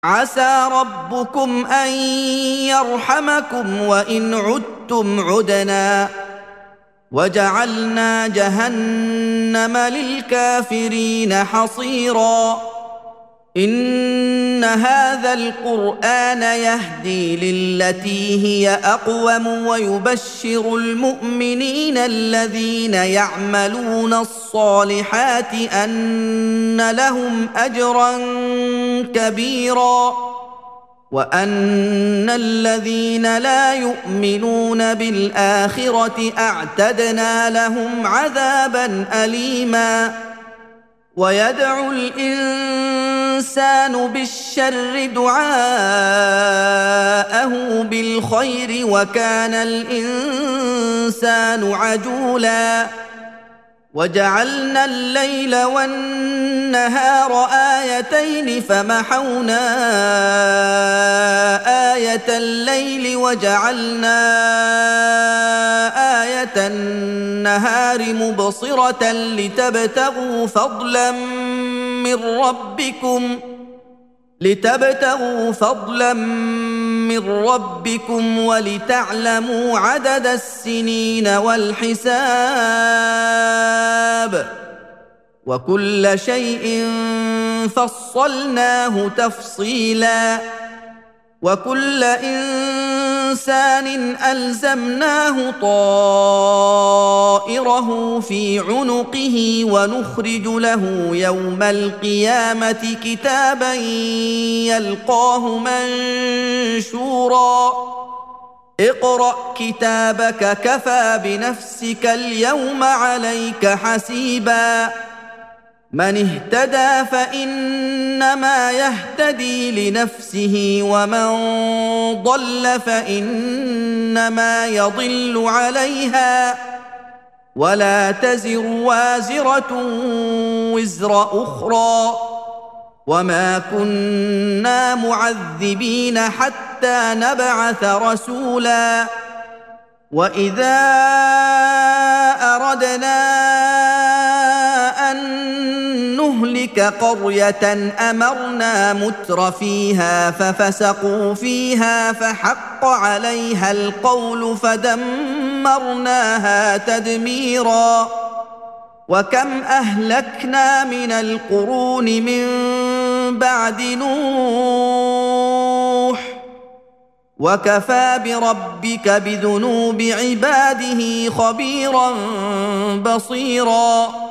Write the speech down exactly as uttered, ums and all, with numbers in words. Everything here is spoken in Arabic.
عسى ربكم أن يرحمكم وإن عدتم عدنا وجعلنا جهنم للكافرين حصيرا إن هذا القرآن يهدي للتي هي أقوم ويبشر المؤمنين الذين يعملون الصالحات أن لهم أجرا كبيرا وأن الذين لا يؤمنون بالآخرة أعتدنا لهم عذابا أليما ويدعو الإنسان بالشر دعاءه بالخير وكان الإنسان عجولا وجعلنا الليل والنهار آيتين فمحونا آية الليل وجعلنا آية النهار مبصرة لتبتغوا فضلا من ربكم لتبتغوا فضلا من ربكم ولتعلموا عدد السنين والحساب وكل شيء فصلناه تفصيلا وكل إنسان ألزمناه طائره في عنقه ونخرج له يوم القيامة كتابا يلقاه منشورا اقرأ كتابك كفى بنفسك اليوم عليك حسيبا من اهتدى فإنما يهتدي لنفسه ومن ضل فإنما يضل عليها ولا تزر وازرة وزر أخرى وما كنا معذبين حتى نبعث رسولا وإذا أردنا أن نهلك قرية أمرنا متر فيها ففسقوا فيها فحق عليها القول فدمرناها تدميرا وكم أهلكنا من القرون من بعد نوح وكفى بربك بذنوب عباده خبيرا بصيرا